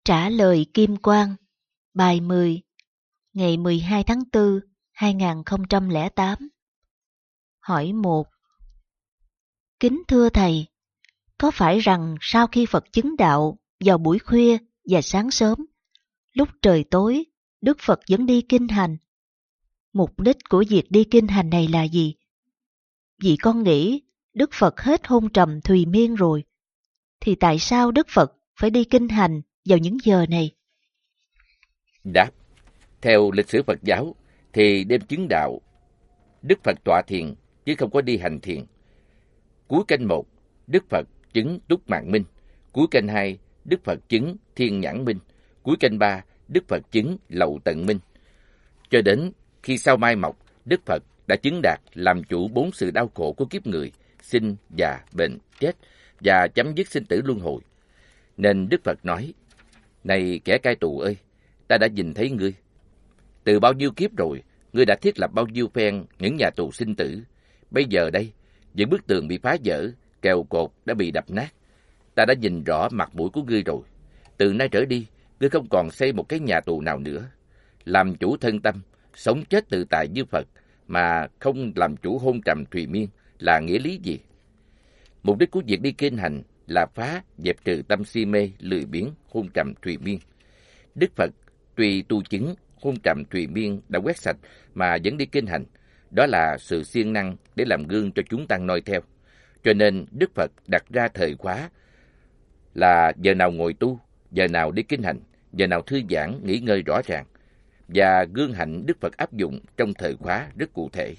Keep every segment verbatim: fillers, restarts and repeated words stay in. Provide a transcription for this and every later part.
Trả lời Kim Quang, bài mười, ngày mười hai tháng tư, hai nghìn không trăm lẻ tám. Hỏi một. Kính thưa Thầy, có phải rằng sau khi Phật chứng đạo vào buổi khuya và sáng sớm, lúc trời tối, Đức Phật vẫn đi kinh hành? Mục đích của việc đi kinh hành này là gì? Vì con nghĩ Đức Phật hết hôn trầm thùy miên rồi, thì tại sao Đức Phật phải đi kinh hành vào những giờ này? Đáp. Theo lịch sử Phật giáo, thì đêm chứng đạo, Đức Phật tọa thiền, chứ không có đi hành thiền. Cuối canh một, Đức Phật chứng túc mạng minh. Cuối canh hai, Đức Phật chứng thiên nhãn minh. Cuối canh ba, Đức Phật chứng lậu tận minh. Cho đến khi sao mai mọc, Đức Phật đã chứng đạt làm chủ bốn sự đau khổ của kiếp người, sinh, già, bệnh, chết, và chấm dứt sinh tử luân hồi. Nên Đức Phật nói, này kẻ cai tù ơi, ta đã nhìn thấy ngươi. Từ bao nhiêu kiếp rồi, ngươi đã thiết lập bao nhiêu phen những nhà tù sinh tử. Bây giờ đây, những bức tường bị phá vỡ, kèo cột đã bị đập nát. Ta đã nhìn rõ mặt mũi của ngươi rồi. Từ nay trở đi, ngươi không còn xây một cái nhà tù nào nữa. Làm chủ thân tâm, sống chết tự tại như Phật, mà không làm chủ hôn trầm thùy miên là nghĩa lý gì? Mục đích của việc đi kinh hành là phá, dẹp trừ tâm si mê, lười biếng, hôn trầm thùy miên. Đức Phật tuy tu chứng hôn trầm thùy miên đã quét sạch mà vẫn đi kinh hành, đó là sự siêng năng để làm gương cho chúng tăng noi theo. Cho nên Đức Phật đặt ra thời khóa là giờ nào ngồi tu, giờ nào đi kinh hành, giờ nào thư giãn, nghỉ ngơi rõ ràng. Và gương hạnh Đức Phật áp dụng trong thời khóa rất cụ thể.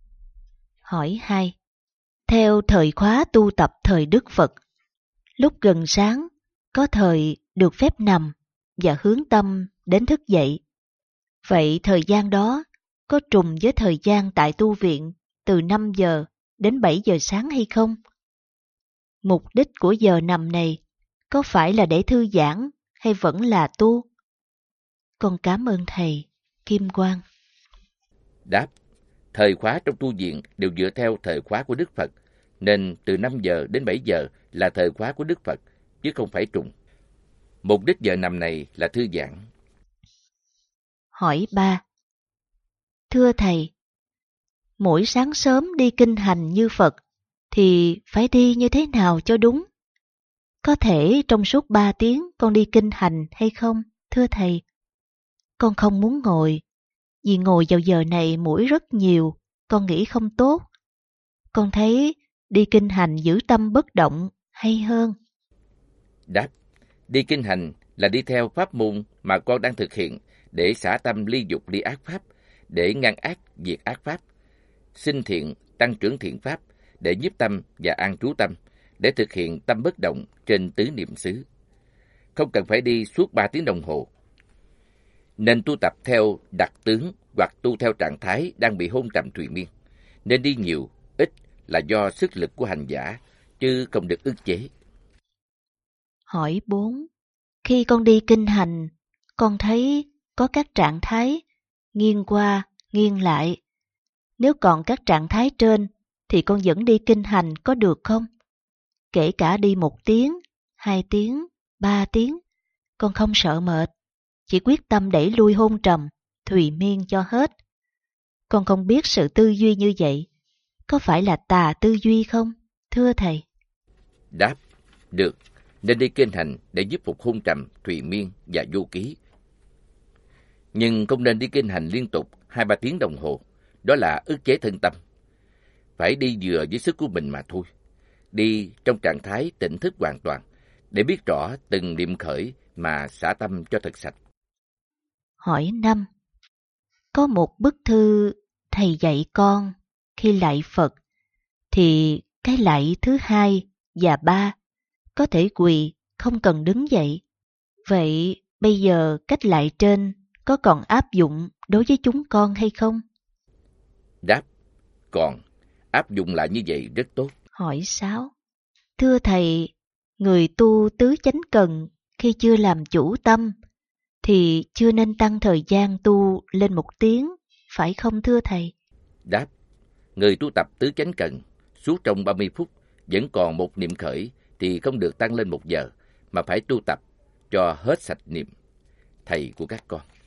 Hỏi hai. Theo thời khóa tu tập thời Đức Phật, lúc gần sáng, có thời được phép nằm và hướng tâm đến thức dậy. Vậy thời gian đó có trùng với thời gian tại tu viện từ năm giờ đến bảy giờ sáng hay không? Mục đích của giờ nằm này có phải là để thư giãn hay vẫn là tu? Con cảm ơn Thầy. Kim Quang. Đáp. Thời khóa trong tu viện đều dựa theo thời khóa của Đức Phật, nên từ năm giờ đến bảy giờ là thời khóa của Đức Phật, chứ không phải trùng. Mục đích giờ nằm này là thư giãn. Hỏi ba. Thưa Thầy, mỗi sáng sớm đi kinh hành như Phật thì phải đi như thế nào cho đúng? Có thể trong suốt ba tiếng con đi kinh hành hay không, thưa Thầy? Con không muốn ngồi, vì ngồi vào giờ này muỗi rất nhiều, con nghĩ không tốt. Con thấy đi kinh hành giữ tâm bất động hay hơn. Đáp. Đi kinh hành là đi theo pháp môn mà con đang thực hiện để xả tâm ly dục ly ác pháp, để ngăn ác diệt ác pháp, sinh thiện tăng trưởng thiện pháp, để nhiếp tâm và an trú tâm, để thực hiện tâm bất động trên tứ niệm xứ. Không cần phải đi suốt ba tiếng đồng hồ. Nên tu tập theo đặc tướng hoặc tu theo trạng thái đang bị hôn trầm thùy miên. Nên đi nhiều, ít là do sức lực của hành giả, chứ không được ức chế. Hỏi bốn. Khi con đi kinh hành, con thấy có các trạng thái nghiêng qua, nghiêng lại. Nếu còn các trạng thái trên, thì con vẫn đi kinh hành có được không? Kể cả đi một tiếng, hai tiếng, ba tiếng, con không sợ mệt, chỉ quyết tâm đẩy lui hôn trầm, thùy miên cho hết. Con không biết sự tư duy như vậy, có phải là tà tư duy không, thưa Thầy? Đáp. Được. Nên đi kinh hành để giúp phục hôn trầm, thùy miên và vô ký. Nhưng không nên đi kinh hành liên tục hai ba tiếng đồng hồ, đó là ức chế thân tâm. Phải đi vừa với sức của mình mà thôi. Đi trong trạng thái tỉnh thức hoàn toàn, để biết rõ từng niệm khởi mà xả tâm cho thật sạch. Hỏi năm. Có một bức thư Thầy dạy con khi lạy Phật, thì cái lạy thứ hai và ba có thể quỳ, không cần đứng dậy. Vậy bây giờ cách lạy trên có còn áp dụng đối với chúng con hay không? Đáp. Còn. Áp dụng lại như vậy rất tốt. Hỏi sáu. Thưa Thầy, người tu tứ chánh cần khi chưa làm chủ tâm thì chưa nên tăng thời gian tu lên một tiếng, phải không thưa Thầy? Đáp. Người tu tập tứ chánh cần suốt trong ba mươi phút vẫn còn một niệm khởi thì không được tăng lên một giờ, mà phải tu tập cho hết sạch niệm. Thầy của các con.